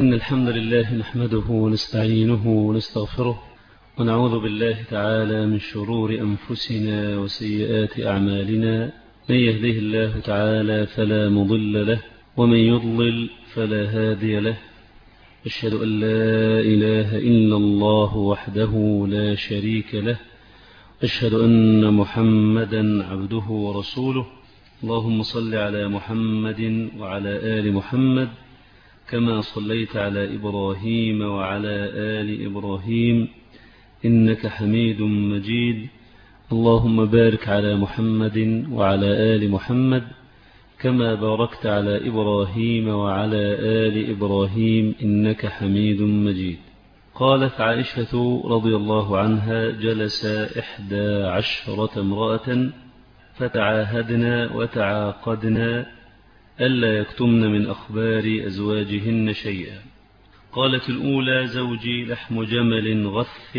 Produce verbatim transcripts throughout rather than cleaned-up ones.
إن الحمد لله نحمده ونستعينه ونستغفره ونعوذ بالله تعالى من شرور أنفسنا وسيئات أعمالنا. من يهده الله تعالى فلا مضل له ومن يضلل فلا هادي له. أشهد أن لا إله إلا الله وحده لا شريك له. أشهد أن محمدا عبده ورسوله. اللهم صل على محمد وعلى آل محمد كما صليت على إبراهيم وعلى آل إبراهيم إنك حميد مجيد. اللهم بارك على محمد وعلى آل محمد كما باركت على إبراهيم وعلى آل إبراهيم إنك حميد مجيد. قالت عائشة رضي الله عنها: جلس إحدى عشرة امرأة فتعاهدنا وتعاقدنا ألا يكتمن من أخبار أزواجهن شيئا. قالت الأولى: زوجي لحم جمل غث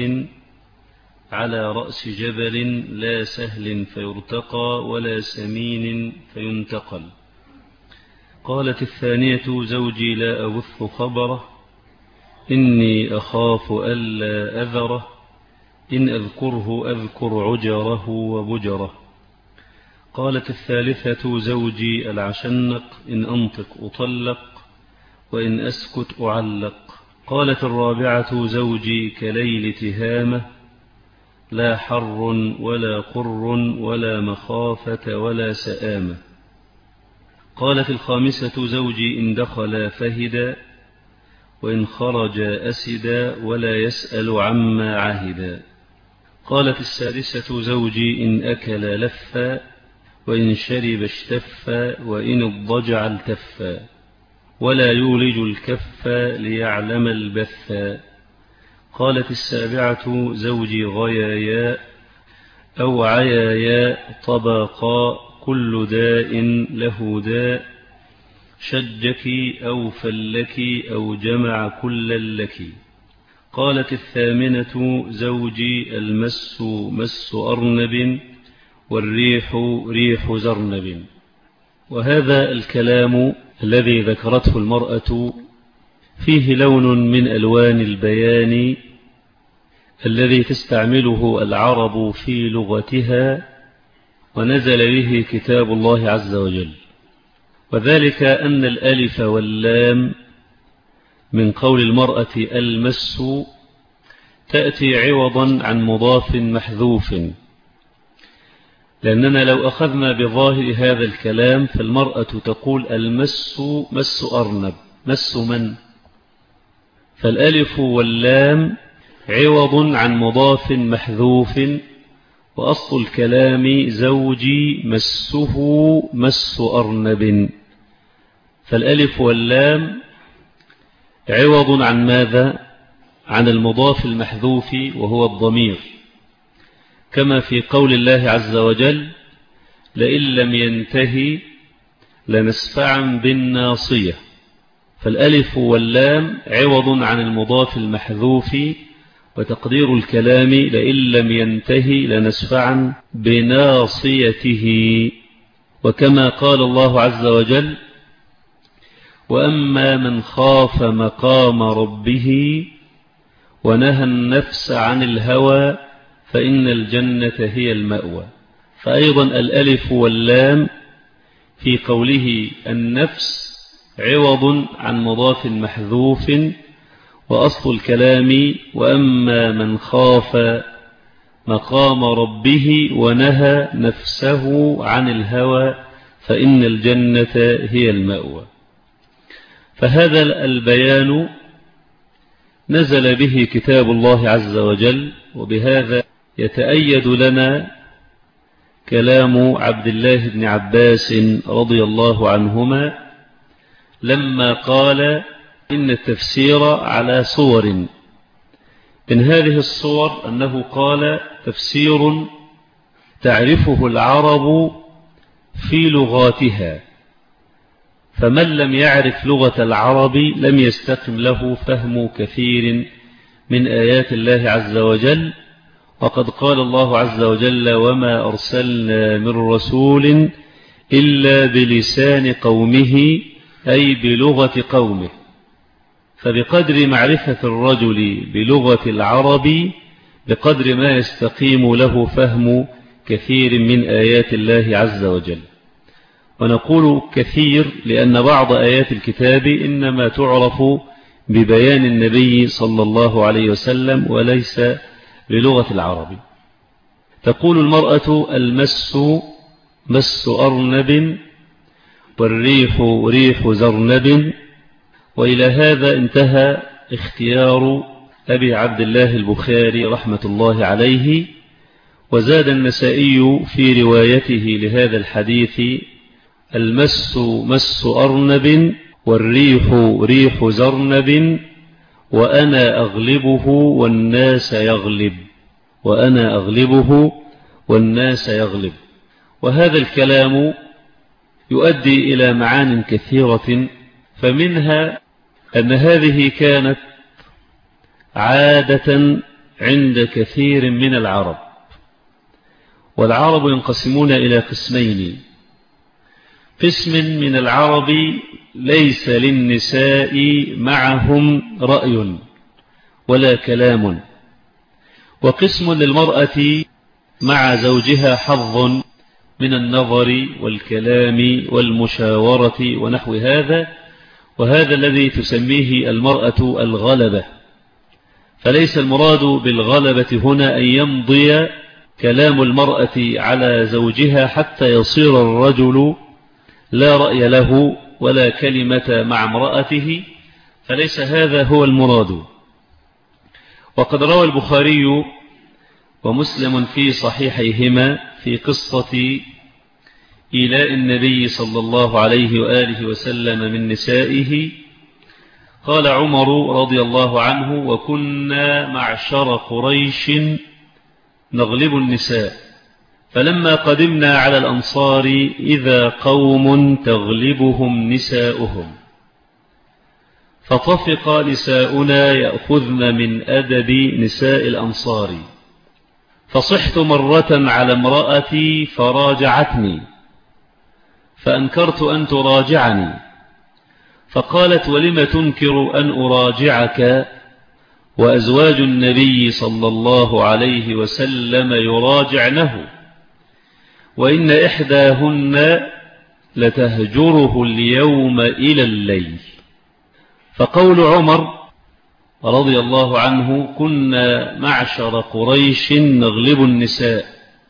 على رأس جبل لا سهل فيرتقى ولا سمين فينتقل. قالت الثانية: زوجي لا أبث خبره إني أخاف ألا أذره إن أذكره أذكر عجره وبجره. قالت الثالثة: زوجي العشنق إن أنطق أطلق وإن أسكت أعلق. قالت الرابعة: زوجي كليل تهامة لا حر ولا قر ولا مخافة ولا سآمة. قالت الخامسة: زوجي إن دخل فهدا وإن خرج أسدا ولا يسأل عما عهدا. قالت السادسة: زوجي إن أكل لفا وإن شرب اشتفا وإن اضطجع التفا ولا يولج الكف ليعلم البثا. قالت السابعة: زوجي غيايا أو عيايا طبقا كل داء له داء شجك أو فلك أو جمع كل لك. قالت الثامنة: زوجي المس مس أرنب والريح ريح زرنب. وهذا الكلام الذي ذكرته المرأة فيه لون من ألوان البيان الذي تستعمله العرب في لغتها ونزل به كتاب الله عز وجل، وذلك أن الألف واللام من قول المرأة المس تأتي عوضا عن مضاف محذوف، لأننا لو أخذنا بظاهر هذا الكلام فالمرأة تقول المس مس أرنب، مس من؟ فالألف واللام عوض عن مضاف محذوف، وأصل الكلام زوجي مسه مس أرنب. فالألف واللام عوض عن ماذا؟ عن المضاف المحذوف وهو الضمير، كما في قول الله عز وجل: لئن لم ينتهي لنسفعا بالناصية. فالألف واللام عوض عن المضاف المحذوف، وتقدير الكلام لئن لم ينتهي لنسفعا بناصيته. وكما قال الله عز وجل: وأما من خاف مقام ربه ونهى النفس عن الهوى فإن الجنة هي المأوى. فأيضا الألف واللام في قوله النفس عوض عن مضاف محذوف، وأصل الكلام وأما من خاف مقام ربه ونهى نفسه عن الهوى فإن الجنة هي المأوى. فهذا البيان نزل به كتاب الله عز وجل، وبهذا يتأيد لنا كلام عبد الله بن عباس رضي الله عنهما لما قال: إن التفسير على صور. من هذه الصور أنه قال: تفسير تعرفه العرب في لغاتها، فمن لم يعرف لغة العرب لم يستقم له فهم كثير من آيات الله عز وجل. وقد قال الله عز وجل: وما أرسلنا من رسول إلا بلسان قومه أي بلغة قومه. فبقدر معرفة الرجل بلغة العرب بقدر ما يستقيم له فهم كثير من آيات الله عز وجل. ونقول كثير لأن بعض آيات الكتاب إنما تعرف ببيان النبي صلى الله عليه وسلم وليس بلغة العرب. تقول المرأة: المس مس أرنب والريح ريح زرنب. وإلى هذا انتهى اختيار أبي عبد الله البخاري رحمة الله عليه. وزاد النسائي في روايته لهذا الحديث: المس مس أرنب والريح ريح زرنب وأنا أغلبه والناس يغلب وأنا أغلبه والناس يغلب. وهذا الكلام يؤدي إلى معان كثيرة، فمنها أن هذه كانت عادة عند كثير من العرب. والعرب ينقسمون إلى قسمين: قسم من العرب ليس للنساء معهم رأي ولا كلام، وقسم للمرأة مع زوجها حظ من النظر والكلام والمشاورة ونحو هذا، وهذا الذي تسميه المرأة الغلبة. فليس المراد بالغلبة هنا أن يمضي كلام المرأة على زوجها حتى يصير الرجل لا رأي له ولا كلمة مع امرأته، فليس هذا هو المراد. وقد روى البخاري ومسلم في صحيحيهما في قصة إيلاء النبي صلى الله عليه وآله وسلم من نسائه. قال عمر رضي الله عنه: وكنا معشر قريش نغلب النساء، فلما قدمنا على الأنصار إذا قوم تغلبهم نساؤهم، فطفق نساؤنا يأخذن من أدب نساء الأنصار، فصحت مرة على امرأتي فراجعتني، فأنكرت أن تراجعني، فقالت: ولم تنكر أن أراجعك وأزواج النبي صلى الله عليه وسلم يراجعنه، وإن إحداهن لتهجره اليوم إلى الليل. فقول عمر رضي الله عنه: كنا معشر قريش نغلب النساء،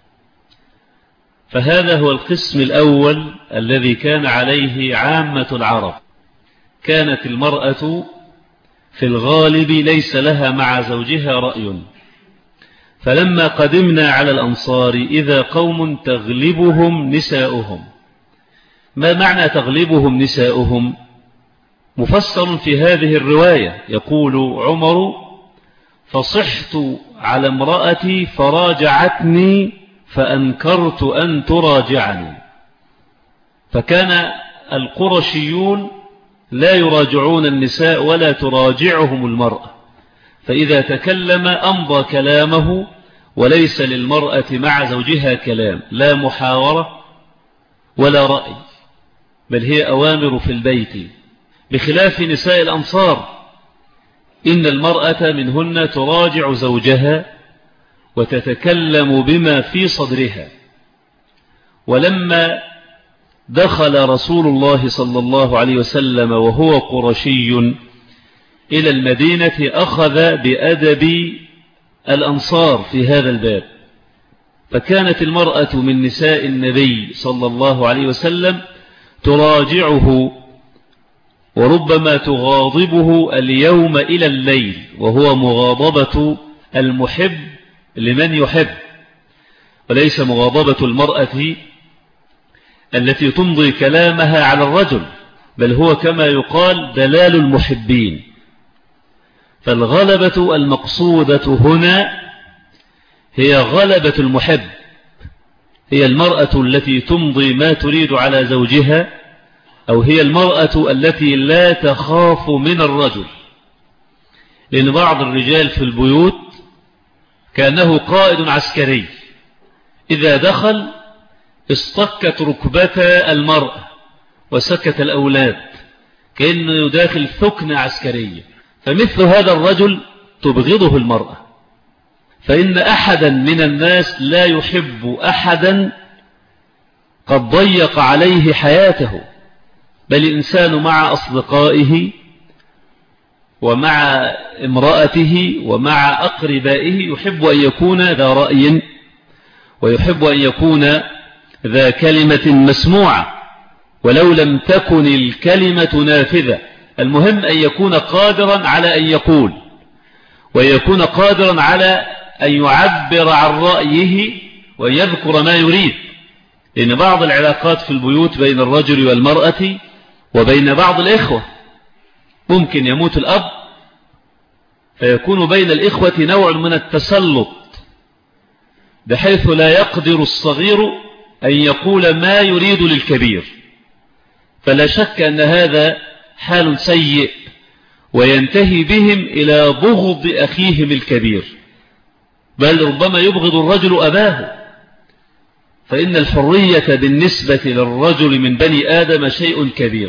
فهذا هو القسم الأول الذي كان عليه عامة العرب. كانت المرأة في الغالب ليس لها مع زوجها رأي، فلما قدمنا على الأنصار إذا قوم تغلبهم نساؤهم. ما معنى تغلبهم نساؤهم؟ مفسر في هذه الرواية. يقول عمر: فصحت على امرأتي فراجعتني فأنكرت أن تراجعني. فكان القرشيون لا يراجعون النساء ولا تراجعهم المرأة، فإذا تكلم أمضى كلامه، وليس للمرأة مع زوجها كلام، لا محاورة ولا رأي، بل هي أوامر في البيت، بخلاف نساء الأنصار. إن المرأة منهن تراجع زوجها وتتكلم بما في صدرها. ولما دخل رسول الله صلى الله عليه وسلم وهو قرشي إلى المدينة أخذ بأدب الأنصار في هذا الباب، فكانت المرأة من نساء النبي صلى الله عليه وسلم تراجعه، وربما تغاضبه اليوم إلى الليل، وهو مغاضبة المحب لمن يحب، وليس مغاضبة المرأة التي تمضي كلامها على الرجل، بل هو كما يقال دلال المحبين. فالغلبة المقصودة هنا هي غلبة المحب، هي المرأة التي تمضي ما تريد على زوجها، أو هي المرأة التي لا تخاف من الرجل. لأن بعض الرجال في البيوت كأنه قائد عسكري، إذا دخل اصطكت ركبة المرأة وسكت الأولاد، كأنه يداخل ثكنة عسكرية، فمثل هذا الرجل تبغضه المرأة، فإن أحدا من الناس لا يحب أحدا قد ضيق عليه حياته، بل الإنسان مع أصدقائه ومع امرأته ومع أقربائه يحب أن يكون ذا رأي، ويحب أن يكون ذا كلمة مسموعة ولو لم تكن الكلمة نافذة. المهم أن يكون قادرا على أن يقول، ويكون قادرا على أن يعبر عن رأيه ويذكر ما يريد. لأن بعض العلاقات في البيوت بين الرجل والمرأة وبين بعض الإخوة ممكن يموت الأب فيكون بين الإخوة نوع من التسلط، بحيث لا يقدر الصغير أن يقول ما يريد للكبير، فلا شك أن هذا حال سيء وينتهي بهم إلى بغض أخيهم الكبير، بل ربما يبغض الرجل أباه. فإن الحرية بالنسبة للرجل من بني آدم شيء كبير.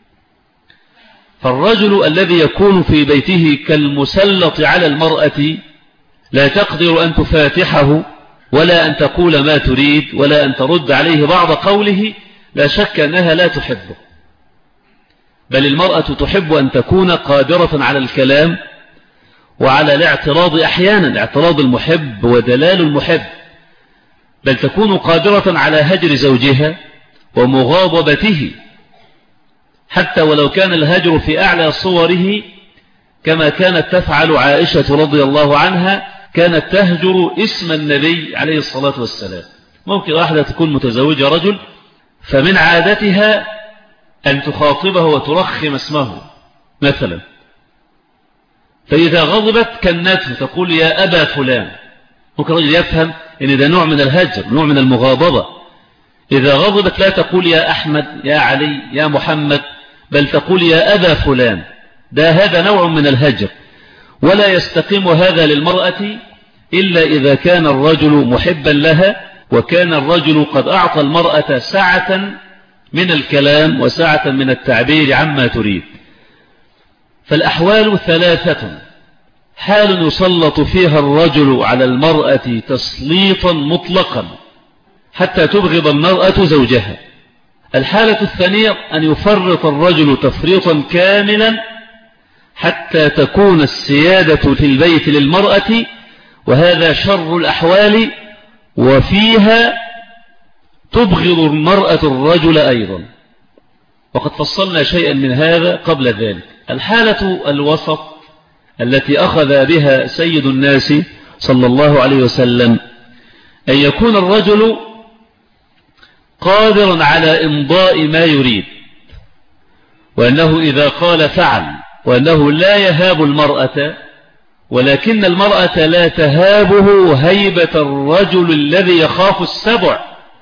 فالرجل الذي يكون في بيته كالمسلط على المرأة لا تقدر أن تفاتحه ولا أن تقول ما تريد ولا أن ترد عليه بعض قوله، لا شك أنها لا تحبه، بل المرأة تحب أن تكون قادرة على الكلام وعلى الاعتراض أحيانا، اعتراض المحب ودلال المحب، بل تكون قادرة على هجر زوجها ومغاضبته، حتى ولو كان الهجر في أعلى صوره، كما كانت تفعل عائشة رضي الله عنها، كانت تهجر اسم النبي عليه الصلاة والسلام. ممكن واحدة تكون متزوجة رجل فمن عادتها أن تخاطبه وترخم اسمه مثلا، فإذا غضبت كنته تقول يا أبا فلان. ممكن رجل يفهم أن ده نوع من الهجر، نوع من المغاضبة. إذا غضبت لا تقول يا أحمد يا علي يا محمد، بل تقول يا أبا فلان. ده هذا نوع من الهجر، ولا يستقيم هذا للمرأة إلا إذا كان الرجل محبا لها، وكان الرجل قد أعطى المرأة سعة من الكلام وسعة من التعبير عما تريد. فالأحوال ثلاثة: حال يسلط فيها الرجل على المرأة تسليطا مطلقا حتى تبغض المرأة زوجها. الحالة الثانية أن يفرط الرجل تفريطا كاملا حتى تكون السيادة في البيت للمرأة، وهذا شر الأحوال، وفيها تبغض المرأة الرجل أيضا، وقد فصلنا شيئا من هذا قبل ذلك. الحالة الوسط التي أخذ بها سيد الناس صلى الله عليه وسلم أن يكون الرجل قادرا على إمضاء ما يريد، وأنه إذا قال فعل، وأنه لا يهاب المرأة، ولكن المرأة لا تهابه هيبة الرجل الذي يخاف السبع،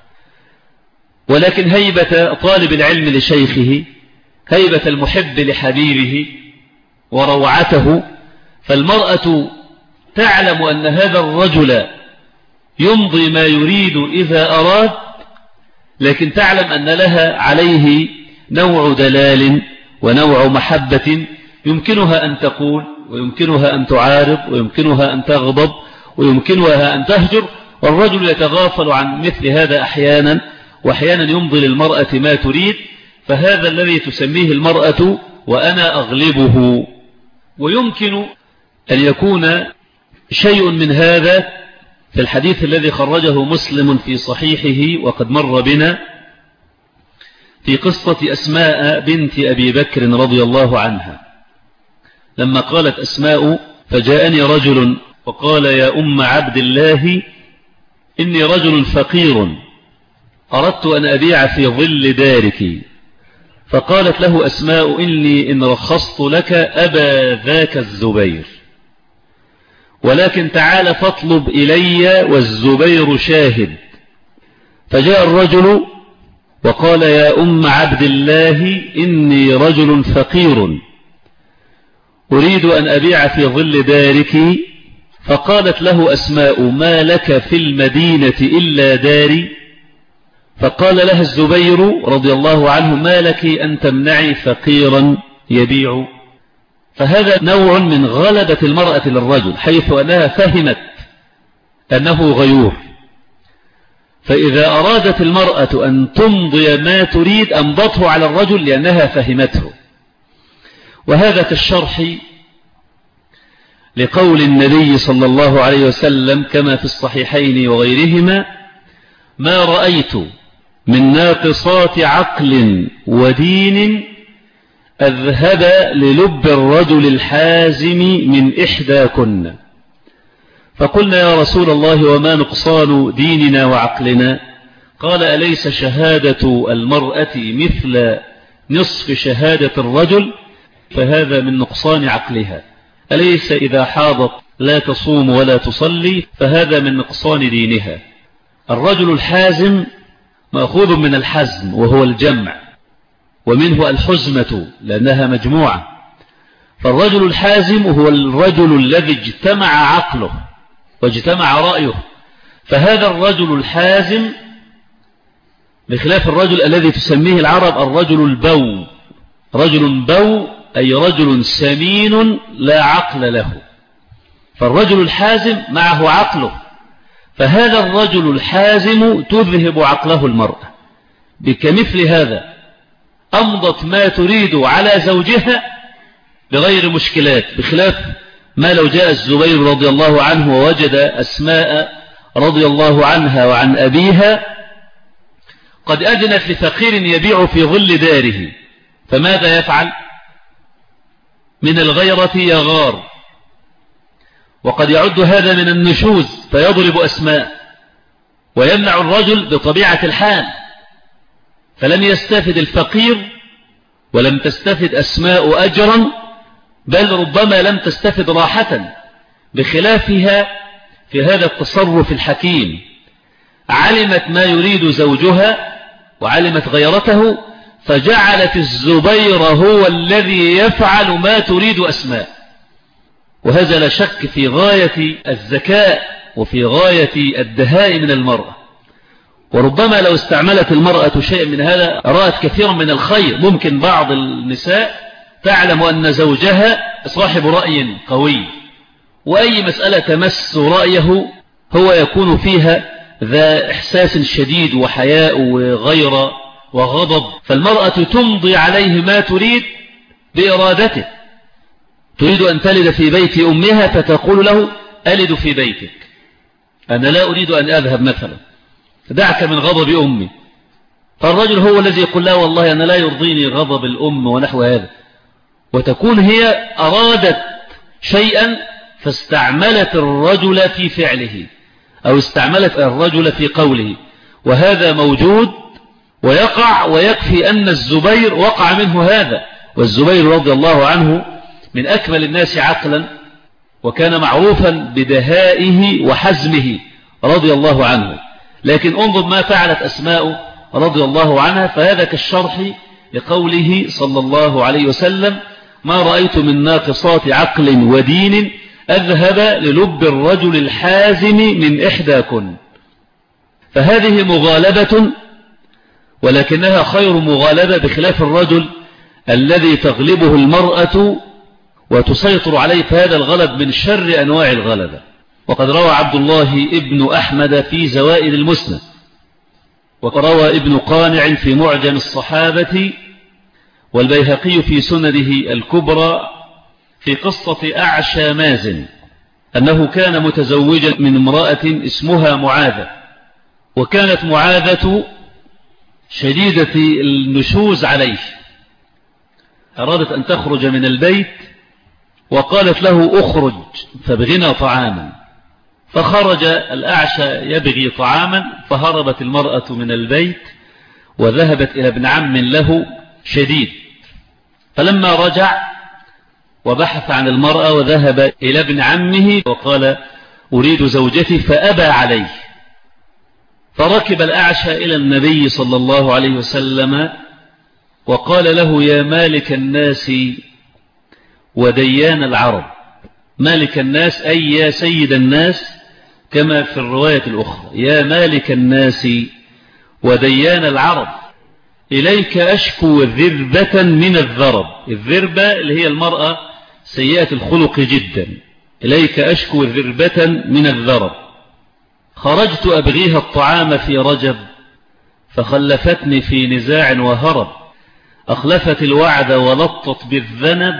ولكن هيبة طالب العلم لشيخه، هيبة المحب لحبيبه وروعته. فالمرأة تعلم أن هذا الرجل يمضي ما يريد إذا أراد، لكن تعلم أن لها عليه نوع دلال ونوع محبة يمكنها أن تقول، ويمكنها أن تعارض، ويمكنها أن تغضب، ويمكنها أن تهجر، والرجل يتغافل عن مثل هذا أحيانا، وأحيانا يمضي للمرأة ما تريد. فهذا الذي تسميه المرأة وأنا أغلبه. ويمكن أن يكون شيء من هذا في الحديث الذي خرجه مسلم في صحيحه وقد مر بنا، في قصة أسماء بنت أبي بكر رضي الله عنها، لما قالت أسماء: فجاءني رجل وقال يا أم عبد الله إني رجل فقير أردت أن أبيع في ظل دارك. فقالت له أسماء: إني إن رخصت لك أبا ذاك الزبير، ولكن تعال فاطلب إلي والزبير شاهد. فجاء الرجل وقال يا أم عبد الله إني رجل فقير أريد أن أبيع في ظل دارك. فقالت له أسماء: ما لك في المدينة إلا داري؟ فقال لها الزبير رضي الله عنه: ما لك أن تمنعي فقيرا يبيع؟ فهذا نوع من غلبة المرأة للرجل، حيث أنها فهمت أنه غيور، فإذا أرادت المرأة أن تمضي ما تريد أمضته على الرجل لأنها فهمته. وهذا كالشرح لقول النبي صلى الله عليه وسلم كما في الصحيحين وغيرهما: ما رأيت من ناقصات عقل ودين أذهب للب الرجل الحازم من إحداكن. فقلنا يا رسول الله وما نقصان ديننا وعقلنا؟ قال: أليس شهادة المرأة مثل نصف شهادة الرجل؟ فهذا من نقصان عقلها. أليس إذا حاضت لا تصوم ولا تصلي؟ فهذا من نقصان دينها. الرجل الحازم مأخوذ من الحزم وهو الجمع، ومنه الحزمة لأنها مجموعة. فالرجل الحازم هو الرجل الذي اجتمع عقله واجتمع رأيه. فهذا الرجل الحازم بخلاف الرجل الذي تسميه العرب الرجل البو. رجل بو أي رجل سمين لا عقل له. فالرجل الحازم معه عقله، فهذا الرجل الحازم تذهب عقله المرأة. بكمثل هذا أمضت ما تريد على زوجها بغير مشكلات، بخلاف ما لو جاء الزبير رضي الله عنه ووجد أسماء رضي الله عنها وعن أبيها قد أذنت لفقير يبيع في ظل داره، فماذا يفعل؟ من الغيرة يغار، وقد يعد هذا من النشوز فيضرب أسماء ويمنع الرجل بطبيعة الحال. فلم يستفد الفقير ولم تستفد أسماء أجرا، بل ربما لم تستفد راحة. بخلافها في هذا التصرف الحكيم علمت ما يريد زوجها وعلمت غيرته، فجعلت الزبير هو الذي يفعل ما تريد أسماء. وهذا لا شك في غاية الذكاء وفي غاية الدهاء من المرأة. وربما لو استعملت المرأة شيء من هذا رأت كثيرا من الخير. ممكن بعض النساء تعلم أن زوجها صاحب رأي قوي، وأي مسألة تمس رأيه هو يكون فيها ذا إحساس شديد وحياء وغيرة وغضب، فالمرأة تمضي عليه ما تريد بإرادته. تريد أن تلد في بيت أمها فتقول له: ألد في بيتك، أنا لا أريد أن أذهب مثلا، دعك من غضب أمي. فالرجل هو الذي يقول: لا والله أنا لا يرضيني غضب الأم ونحو هذا. وتكون هي أرادت شيئا فاستعملت الرجل في فعله أو استعملت الرجل في قوله، وهذا موجود ويقع. ويكفي أن الزبير وقع منه هذا، والزبير رضي الله عنه من أكمل الناس عقلا، وكان معروفا بدهائه وحزمه رضي الله عنه. لكن انظر ما فعلت أسماء رضي الله عنها، فهذا كالشرح لقوله صلى الله عليه وسلم: ما رأيت من ناقصات عقل ودين أذهب للب الرجل الحازم من إحداكن. فهذه مغالبة، ولكنها خير مغالبة، بخلاف الرجل الذي تغلبه المرأة وتسيطر عليه، فهذا الغلب من شر أنواع الغلبة. وقد روى عبد الله ابن أحمد في زوائد المسند، وروى ابن قانع في معجم الصحابة، والبيهقي في سنده الكبرى في قصة أعشى مازن أنه كان متزوجا من امرأة اسمها معاذة، وكانت معاذة شديدة النشوز عليه، أرادت أن تخرج من البيت وقالت له: أخرج فابغنا طعاما. فخرج الأعشى يبغي طعاما، فهربت المرأة من البيت وذهبت إلى ابن عم له شديد. فلما رجع وبحث عن المرأة وذهب إلى ابن عمه وقال: أريد زوجتي، فأبى عليه. فركب الأعشى إلى النبي صلى الله عليه وسلم وقال له: يا مالك الناس وديان العرب. مالك الناس أي يا سيد الناس، كما في الرواية الأخرى: يا مالك الناس وديان العرب، إليك أشكو ذربة من الذرب. الذربة اللي هي المرأة سيئة الخلق جدا، إليك أشكو ذربة من الذرب. خرجت أبغيها الطعام في رجب، فخلفتني في نزاع وهرب. أخلفت الوعد ولطت بالذنب،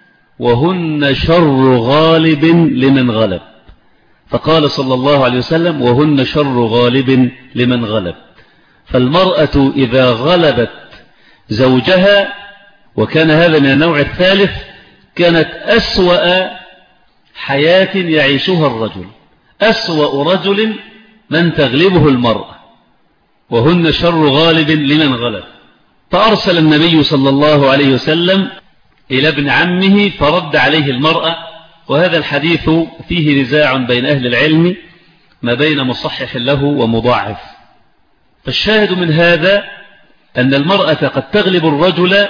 وهن شر غالب لمن غلب. فقال صلى الله عليه وسلم: وهن شر غالب لمن غلب. فالمرأة إذا غلبت زوجها، وكان هذا من النوع الثالث، كانت أسوأ حياة يعيشها الرجل. أسوأ رجل من تغلبه المرأة، وهن شر غالب لمن غلب. فأرسل النبي صلى الله عليه وسلم إلى ابن عمه فرد عليه المرأة. وهذا الحديث فيه نزاع بين أهل العلم ما بين مصحح له ومضاعف. فالشاهد من هذا أن المرأة قد تغلب الرجل،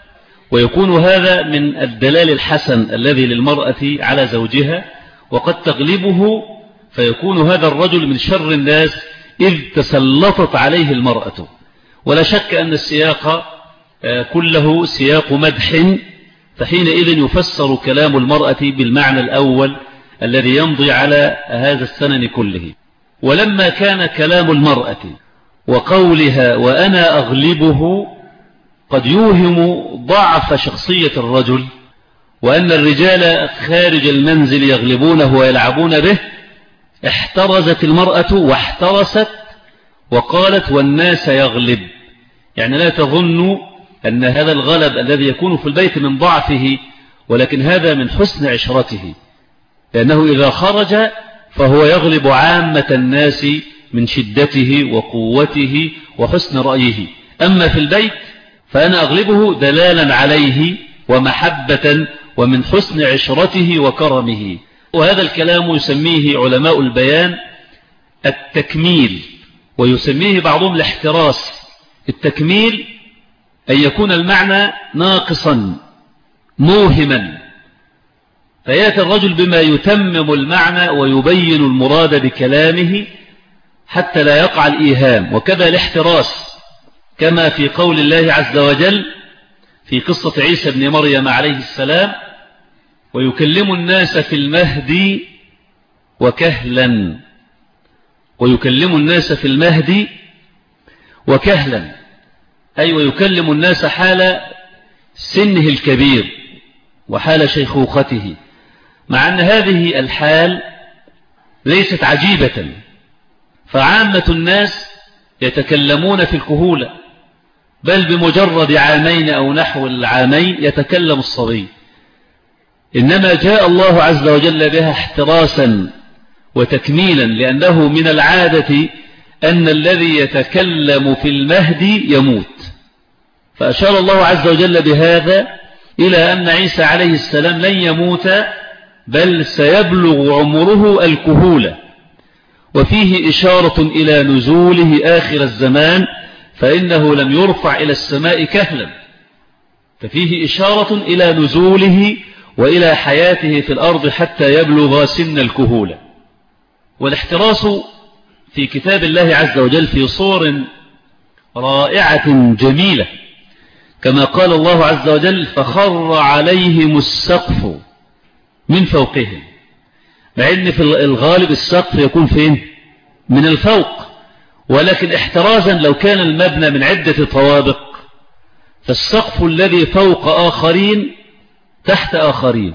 ويكون هذا من الدلال الحسن الذي للمرأة على زوجها، وقد تغلبه فيكون هذا الرجل من شر الناس إذ تسلطت عليه المرأة. ولا شك أن السياق كله سياق مدح، فحينئذ يفسر كلام المرأة بالمعنى الأول الذي يمضي على هذا السنن كله. ولما كان كلام المرأة وقولها وأنا أغلبه قد يوهم ضعف شخصية الرجل، وأن الرجال خارج المنزل يغلبونه ويلعبون به، احترزت المرأة واحترست وقالت: والناس يغلب. يعني لا تظن أن هذا الغلب الذي يكون في البيت من ضعفه، ولكن هذا من حسن عشرته، لأنه إذا خرج فهو يغلب عامة الناس من شدته وقوته وحسن رأيه. أما في البيت فأنا أغلبه دلالا عليه ومحبة ومن حسن عشرته وكرمه. وهذا الكلام يسميه علماء البيان التكميل، ويسميه بعضهم الاحتراس. التكميل أن يكون المعنى ناقصا موهما، فيأتي الرجل بما يتمم المعنى ويبين المراد بكلامه حتى لا يقع الإيهام. وكذا الاحتراس، كما في قول الله عز وجل في قصة عيسى بن مريم عليه السلام: ويكلم الناس في المهد وكهلا. ويكلم الناس في المهد وكهلا، أي ويكلم الناس حال سنه الكبير وحال شيخوخته، مع أن هذه الحال ليست عجيبة، فعامة الناس يتكلمون في الكهولة، بل بمجرد عامين أو نحو العامين يتكلم الصبي. إنما جاء الله عز وجل بها احتراسا وتكميلا، لأنه من العادة أن الذي يتكلم في المهد يموت. فأشار الله عز وجل بهذا إلى أن عيسى عليه السلام لن يموت، بل سيبلغ عمره الكهولة. وفيه إشارة إلى نزوله آخر الزمان، فإنه لم يرفع إلى السماء كهلا، ففيه إشارة إلى نزوله وإلى حياته في الأرض حتى يبلغ سن الكهولة. والاحتراس في كتاب الله عز وجل في صور رائعة جميلة، كما قال الله عز وجل: فخر عليهم السقف من فوقهم. مع أن في الغالب السقف يكون فين؟ من الفوق، ولكن احترازا لو كان المبنى من عدة طوابق فالسقف الذي فوق آخرين تحت آخرين.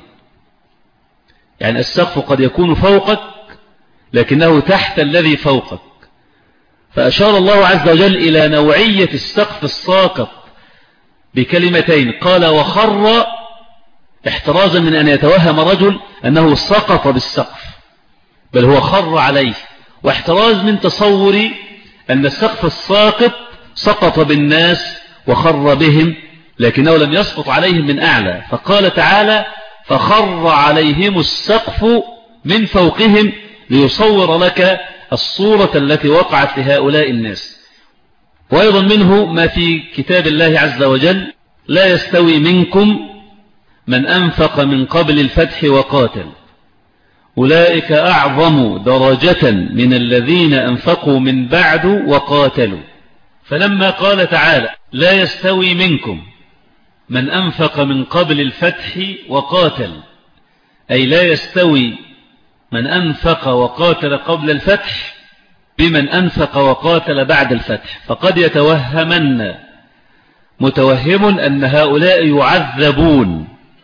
يعني السقف قد يكون فوقك لكنه تحت الذي فوقك. فأشار الله عز وجل إلى نوعية السقف الساقط بكلمتين، قال وخر، احترازا من أن يتوهم رجل أنه سقط بالسقف، بل هو خر عليه، واحتراز من تصور أن السقف الساقط سقط بالناس وخر بهم، لكنه لم يسقط عليهم من أعلى. فقال تعالى: فخر عليهم السقف من فوقهم، ليصور لك الصورة التي وقعت لهؤلاء الناس. وأيضا منه ما في كتاب الله عز وجل: لا يستوي منكم من أنفق من قبل الفتح وقاتل، أولئك أعظم درجة من الذين أنفقوا من بعد وقاتلوا. فلما قال تعالى: لا يستوي منكم من أنفق من قبل الفتح وقاتل، أي لا يستوي من أنفق وقاتل قبل الفتح بمن أنفق وقاتل بعد الفتح. فقد يتوهمن متوهم أن هؤلاء يعذبون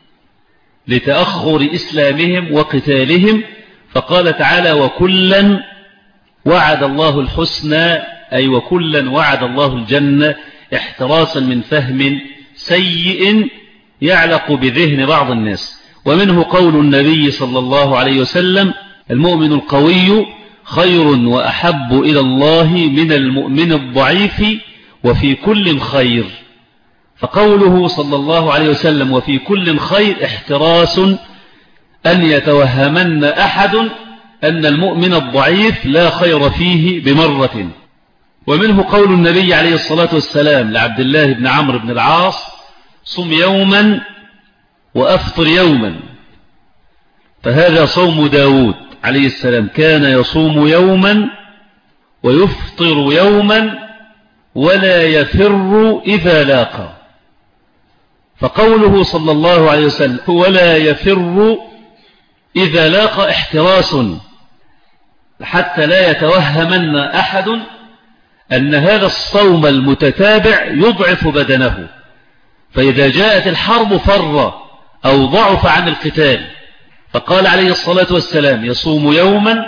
لتأخر إسلامهم وقتالهم، فقال تعالى وكلا وعد الله الحسنى، أي وكلا وعد الله الجنة، احتراسا من فهم سيء يعلق بذهن بعض الناس. ومنه قول النبي صلى الله عليه وسلم المؤمن القوي خير وأحب إلى الله من المؤمن الضعيف وفي كل خير. فقوله صلى الله عليه وسلم وفي كل خير احتراس أن يتوهمن أحد أن المؤمن الضعيف لا خير فيه بمرة. ومنه قول النبي عليه الصلاة والسلام لعبد الله بن عمرو بن العاص صم يوما وأفطر يوما، فهذا صوم داود عليه السلام، كان يصوم يوما ويفطر يوما ولا يفر إذا لاقى. فقوله صلى الله عليه وسلم ولا يفر إذا لاقى احتراس حتى لا يتوهمن أحد أن هذا الصوم المتتابع يضعف بدنه، فإذا جاءت الحرب فر أو ضعف عن القتال. فقال عليه الصلاة والسلام يصوم يوما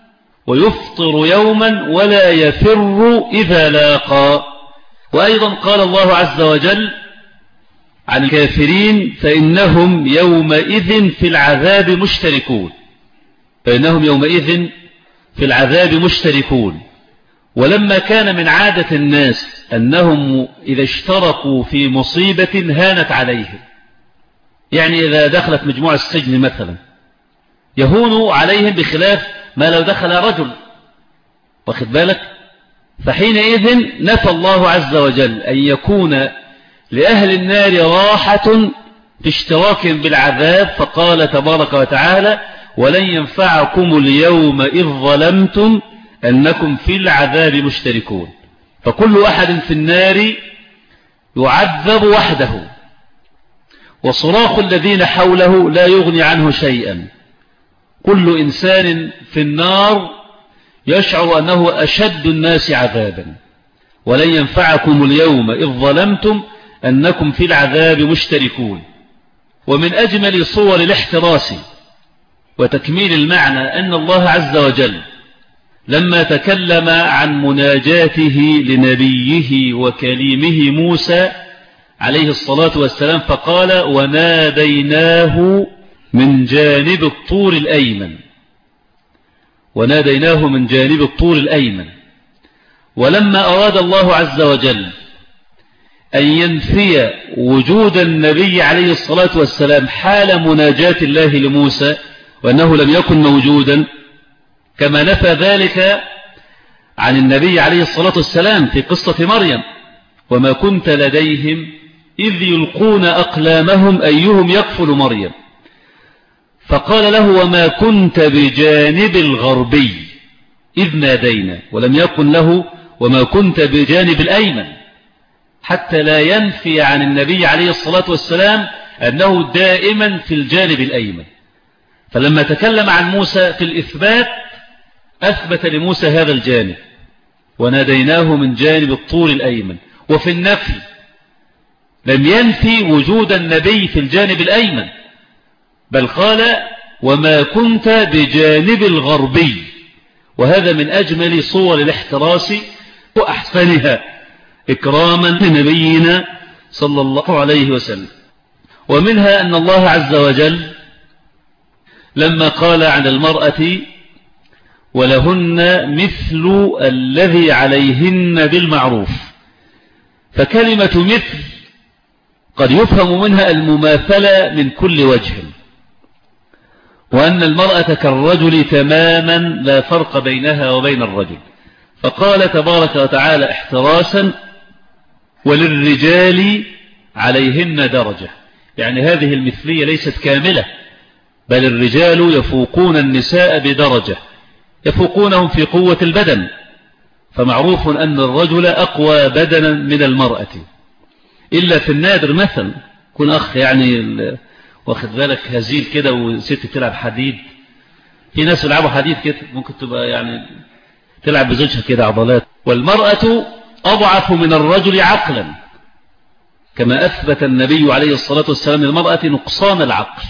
ويفطر يوما ولا يفر إذا لاقى. وأيضا قال الله عز وجل عن الكافرين فإنهم يومئذ في العذاب مشتركون، فإنهم يومئذ في العذاب مشتركون. ولما كان من عادة الناس أنهم إذا اشتركوا في مصيبة هانت عليهم، يعني إذا دخلت مجموعة السجن مثلا يهون عليهم بخلاف ما لو دخل رجل، واخد بالك؟ فحينئذ نفى الله عز وجل أن يكون لأهل النار راحة في اشتراك بالعذاب، فقال تبارك وتعالى ولن ينفعكم اليوم إذ ظلمتم أنكم في العذاب مشتركون. فكل أحد في النار يعذب وحده، وصراخ الذين حوله لا يغني عنه شيئا. كل إنسان في النار يشعر أنه أشد الناس عذابا. ولن ينفعكم اليوم إذ ظلمتم أنكم في العذاب مشتركون. ومن أجمل صور الاحتراس وتكميل المعنى أن الله عز وجل لما تكلم عن مناجاته لنبيه وكليمه موسى عليه الصلاة والسلام فقال وناديناه من جانب الطور الأيمن، وناديناه من جانب الطور الأيمن. ولما أراد الله عز وجل أن ينفي وجود النبي عليه الصلاة والسلام حال مناجاة الله لموسى وأنه لم يكن موجودا، كما نفى ذلك عن النبي عليه الصلاة والسلام في قصة مريم وما كنت لديهم إذ يلقون أقلامهم أيهم يكفل مريم، فقال له وما كنت بجانب الغربي إذ نادينا، ولم يقل له وما كنت بجانب الأيمن، حتى لا ينفي عن النبي عليه الصلاة والسلام أنه دائما في الجانب الأيمن. فلما تكلم عن موسى في الإثبات أثبت لموسى هذا الجانب وناديناه من جانب الطور الأيمن، وفي النفي لم ينفي وجود النبي في الجانب الأيمن، بل قال وما كنت بجانب الغربي. وهذا من أجمل صور الاحتراس وأحسنها إكراما لنبينا صلى الله عليه وسلم. ومنها أن الله عز وجل لما قال عن المرأة ولهن مثل الذي عليهن بالمعروف، فكلمة مثل قد يفهم منها المماثلة من كل وجه، وأن المرأة كالرجل تماما لا فرق بينها وبين الرجل. فقال تبارك وتعالى احتراسا وللرجال عليهن درجة، يعني هذه المثلية ليست كاملة، بل الرجال يفوقون النساء بدرجة، يفوقونهم في قوة البدن، فمعروف أن الرجل أقوى بدنا من المرأة، إلا في النادر مثلا كن أخ يعني واخد بالك هزيل كده وست تلعب حديد. في ناس يلعبوا حديد كده، ممكن تبقى يعني تلعب بزوجها كده عضلات. والمرأة أضعف من الرجل عقلا، كما أثبت النبي عليه الصلاة والسلام للمرأة نقصان العقل.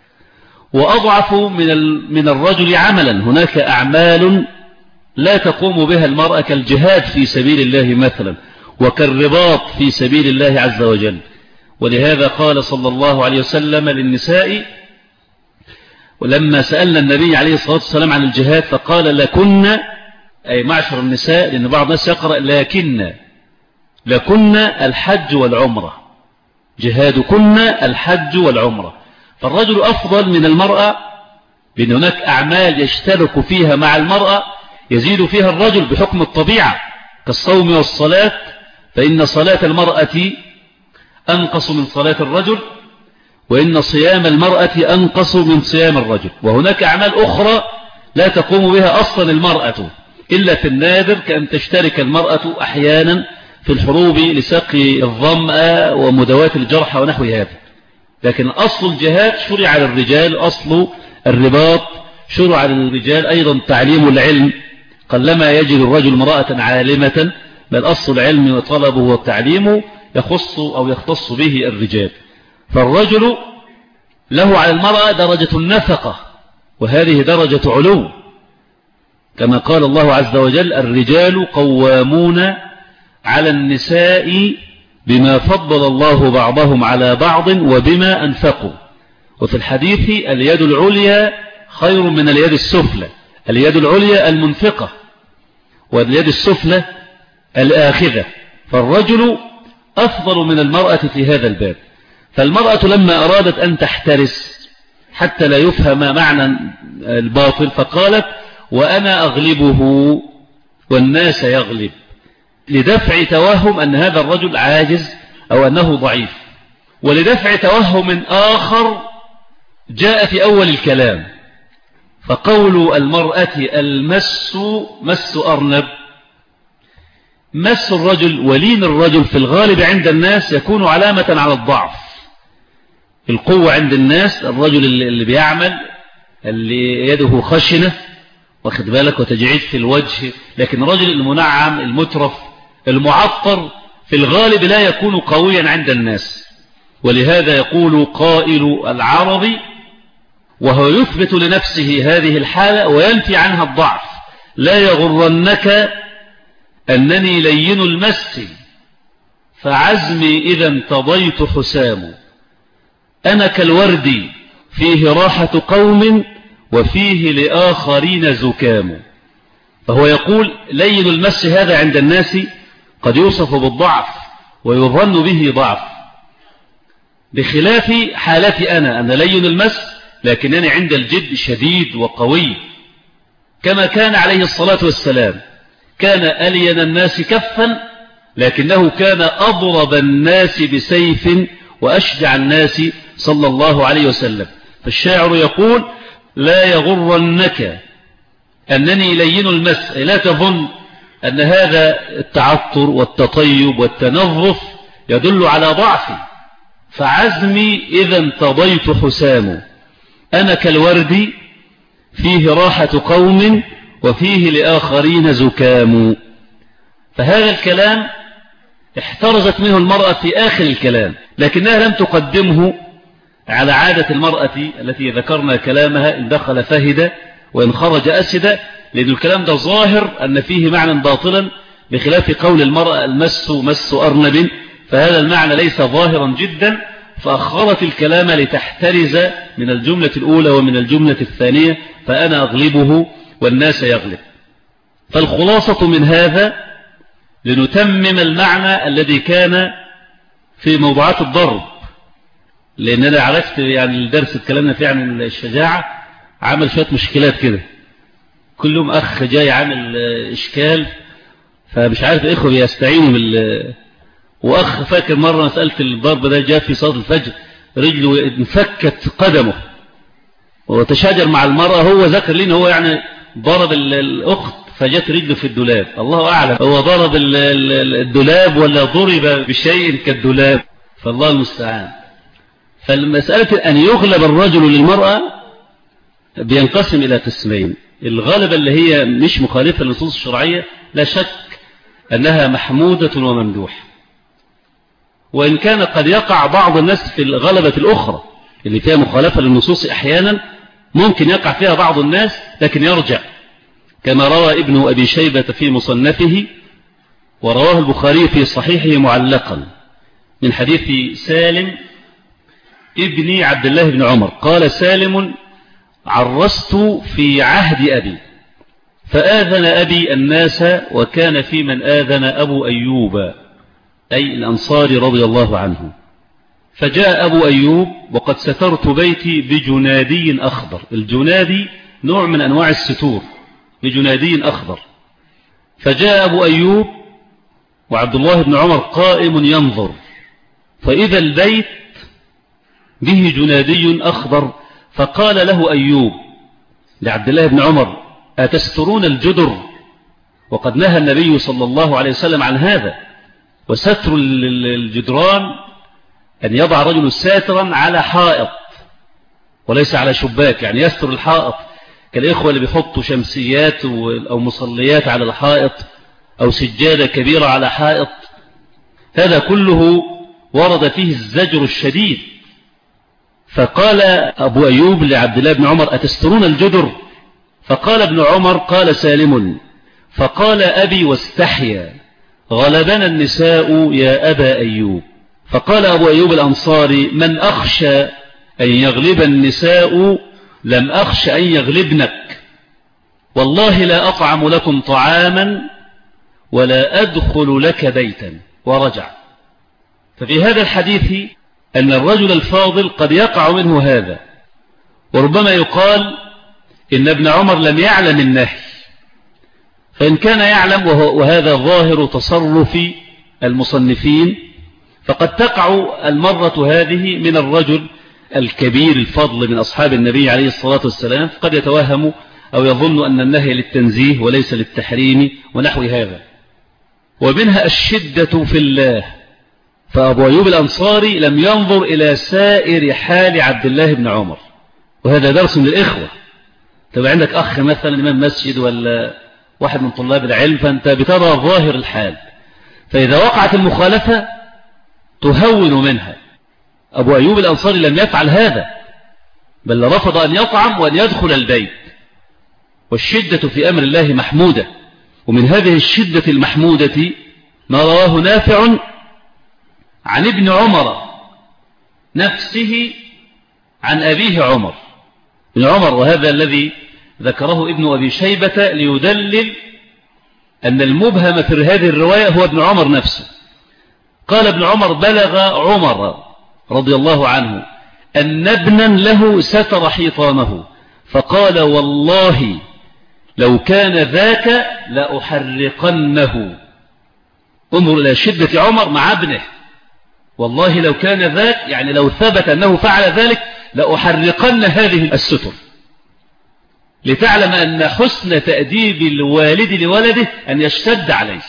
وأضعف من من الرجل عملا، هناك أعمال لا تقوم بها المرأة كالجهاد في سبيل الله مثلا، وكالرباط في سبيل الله عز وجل. ولهذا قال صلى الله عليه وسلم للنساء ولما سألنا النبي عليه الصلاة والسلام عن الجهاد فقال لكن، أي معشر النساء، لأن بعض الناس يقرأ لكن، لكن الحج والعمرة، جهادكن الحج والعمرة. فالرجل أفضل من المرأة، لأن هناك أعمال يشترك فيها مع المرأة يزيد فيها الرجل بحكم الطبيعة، كالصوم والصلاة، فإن صلاة المرأة أنقص من صلاة الرجل، وإن صيام المرأة أنقص من صيام الرجل. وهناك أعمال أخرى لا تقوم بها أصلا المرأة إلا في النادر، كأن تشترك المرأة أحيانا في الحروب لسقي الظمأ ومداواة الجرحى ونحو هذا. لكن أصل الجهاد شرع للرجال، أصل الرباط شرع للرجال، أيضا تعليم العلم، قلما يجد الرجل امرأة عالمة، بل أصل العلم وطلبه والتعليم يخص أو يختص به الرجال. فالرجل له على المرأة درجة النفقة، وهذه درجة علو، كما قال الله عز وجل الرجال قوامون على النساء بما فضل الله بعضهم على بعض وبما أنفقوا. وفي الحديث اليد العليا خير من اليد السفلى، اليد العليا المنفقة واليد السفلى الآخذة. فالرجل أفضل من المرأة في هذا الباب. فالمرأة لما أرادت أن تحترس حتى لا يفهم معنى الباطل فقالت وأنا أغلبه والناس يغلب، لدفع توهم أن هذا الرجل عاجز أو أنه ضعيف. ولدفع توهم آخر جاء في أول الكلام، فقول المرأة المس مس أرنب، مس الرجل ولين الرجل في الغالب عند الناس يكون علامة على الضعف. القوة عند الناس الرجل اللي بيعمل، اللي يده خشنة واخد بالك وتجعيد في الوجه، لكن الرجل المنعم المترف المعطر في الغالب لا يكون قويا عند الناس. ولهذا يقول قائل العربي وهو يثبت لنفسه هذه الحالة وينفي عنها الضعف: لا يغرنك أنني لين المس فعزمي إذا انتضيت حسام، أنا كالورد فيه راحة قوم وفيه لآخرين زكام. فهو يقول لين المس هذا عند الناس قد يوصف بالضعف ويظن به ضعف، بخلاف حالتي أنا، أنا لين المس لكنني عند الجد شديد وقوي، كما كان عليه الصلاة والسلام، كان ألين الناس كفا لكنه كان أضرب الناس بسيف وأشجع الناس صلى الله عليه وسلم. فالشاعر يقول لا يغرنك أنني لين المس، لا تظن أن هذا التعطر والتطيب والتنظف يدل على ضعفي، فعزمي إذا انتضيت حسام، أنا كالورد فيه راحة قوم وفيه لآخرين زكام. فهذا الكلام احترزت منه المرأة في آخر الكلام، لكنها لم تقدمه على عادة المرأة التي ذكرنا كلامها: إن دخل فهد وإن خرج أسد، لأن الكلام ده ظاهر أن فيه معنى باطلا، بخلاف قول المرأة المس مس أرنب، فهذا المعنى ليس ظاهرا جدا، فأخرت الكلام لتحترز من الجملة الأولى ومن الجملة الثانية: فأنا أغلبه والناس يغلب. فالخلاصة من هذا لنتمم المعنى الذي كان في موضوعات الضرب، لأن أنا عرفت يعني الدرس اتكلمنا فيه عن الشجاعة عمل شوية مشكلات كده، كل يوم أخ جاي عامل إشكال، فمش عارف إخوة بيستعينوا بال وأخ فاكر مرة مسألة الضرب ده جاء في صلاة الفجر رجله انفكت قدمه وتشاجر مع المرأة، هو ذكر لي إن هو يعني ضرب الأخت فجت رجله في الدولاب، الله أعلم هو ضرب الدولاب ولا ضرب بشيء كالدولاب، فالله المستعان. فالمسألة أن يغلب الرجل للمرأة بينقسم إلى قسمين. الغلبة اللي هي مش مخالفة للنصوص الشرعية لا شك أنها محمودة وممدوحة، وإن كان قد يقع بعض الناس في الغلبة الأخرى اللي فيها مخالفة للنصوص أحيانا ممكن يقع فيها بعض الناس لكن يرجع، كما روى ابن أبي شيبة في مصنفه ورواه البخاري في صحيحه معلقا من حديث سالم ابن عبد الله بن عمر قال سالم: عرست في عهد أبي فآذن أبي الناس وكان في من آذن أبو أيوب أي الأنصاري رضي الله عنه، فجاء أبو أيوب وقد سترت بيتي بجنادي أخضر. الجنادي نوع من أنواع الستور، بجنادي أخضر. فجاء أبو أيوب وعبد الله بن عمر قائم ينظر، فإذا البيت به جنادي أخضر، فقال له أيوب لعبد الله بن عمر: أتسترون الجدر؟ وقد نهى النبي صلى الله عليه وسلم عن هذا، وستر الجدران أن يضع رجل ساترا على حائط وليس على شباك، يعني يستر الحائط كالإخوة اللي بيحطوا شمسيات أو مصليات على الحائط أو سجادة كبيرة على حائط. هذا كله ورد فيه الزجر الشديد. فقال أبو أيوب لعبد الله بن عمر: أتسترون الجدر؟ فقال ابن عمر: قال سالم: فقال أبي واستحيا: غلبنا النساء يا أبا أيوب. فقال أبو أيوب الأنصاري: من أخشى أن يغلب النساء لم أخشى أن يغلبنك، والله لا أطعم لكم طعاما ولا أدخل لك بيتا. ورجع. ففي هذا الحديث أن الرجل الفاضل قد يقع منه هذا، وربما يقال إن ابن عمر لم يعلم النهي، فإن كان يعلم وهذا ظاهر تصرف المصنفين فقد تقع المرة هذه من الرجل الكبير الفضل من أصحاب النبي عليه الصلاة والسلام، قد يتوهم أو يظن أن النهي للتنزيه وليس للتحريم ونحو هذا. ومنها الشدة في الله، فأبو أيوب الأنصاري لم ينظر إلى سائر حال عبد الله بن عمر، وهذا درس للإخوة. تبقى عندك أخ مثلا إمام مسجد ولا واحد من طلاب العلم، فأنت بترى ظاهر الحال، فإذا وقعت المخالفة تهون منها. أبو أيوب الأنصاري لم يفعل هذا، بل رفض أن يطعم وأن يدخل البيت. والشدة في أمر الله محمودة، ومن هذه الشدة المحمودة ما رواه نافع عن ابن عمر نفسه عن أبيه عمر ابن عمر، وهذا الذي ذكره ابن أبي شيبة ليدلل أن المبهم في هذه الرواية هو ابن عمر نفسه. قال ابن عمر: بلغ عمر رضي الله عنه أن ابنا له ستر حيطانه فقال: والله لو كان ذاك لأحرقنه. انظر إلى شدة عمر مع ابنه، والله لو كان ذاك يعني لو ثبت أنه فعل ذلك لأحرقن هذه الستر، لتعلم أن حسن تأديب الوالد لولده أن يشتد عليه،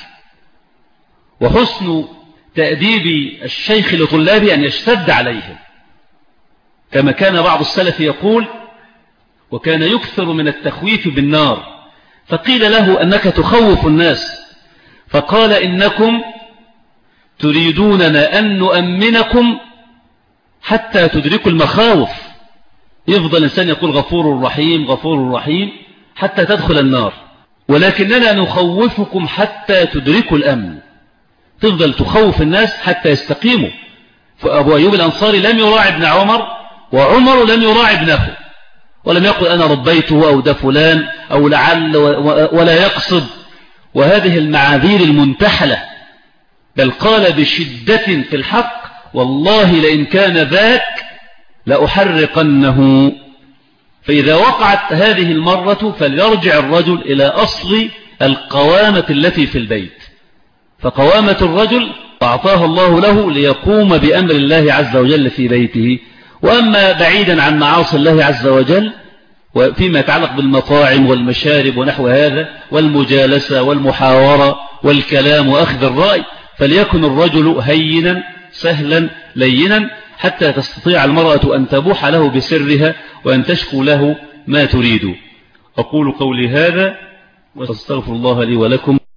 وحسن تأديب الشيخ لطلابه أن يشتد عليهم، كما كان بعض السلف يقول: وكان يكثر من التخويف بالنار، فقيل له: أنك تخوف الناس، فقال: إنكم تريدوننا أن نؤمنكم حتى تدركوا المخاوف. يفضل الإنسان يقول غفور رحيم غفور رحيم حتى تدخل النار، ولكننا نخوفكم حتى تدركوا الأمن. تفضل تخوف الناس حتى يستقيموا. فأبو أيوب الأنصاري لم يراعي ابن عمر، وعمر لم يراعي ابنه، ولم يقل أنا ربيته أو ده فلان أو لعل، ولا يقصد وهذه المعاذير المنتحلة، بل قال بشدة في الحق: والله لئن كان ذاك لأحرقنه. فإذا وقعت هذه المرة فليرجع الرجل إلى أصل القوامة التي في البيت، فقوامة الرجل أعطاها الله له ليقوم بأمر الله عز وجل في بيته. وأما بعيدا عن معاصي الله عز وجل وفيما يتعلق بالمطاعم والمشارب ونحو هذا والمجالسة والمحاورة والكلام وأخذ الرأي، فليكن الرجل هينا سهلا لينا حتى تستطيع المرأة أن تبوح له بسرها وأن تشكو له ما تريد. أقول قولي هذا واستغفر الله لي ولكم.